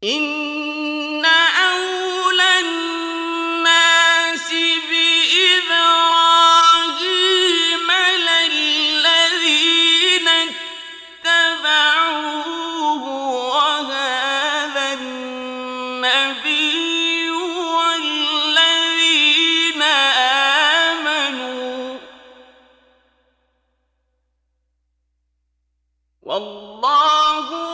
إن أولى الناس بإبراهيم للذين اتبعوه وهذا النبي والذين آمنوا والله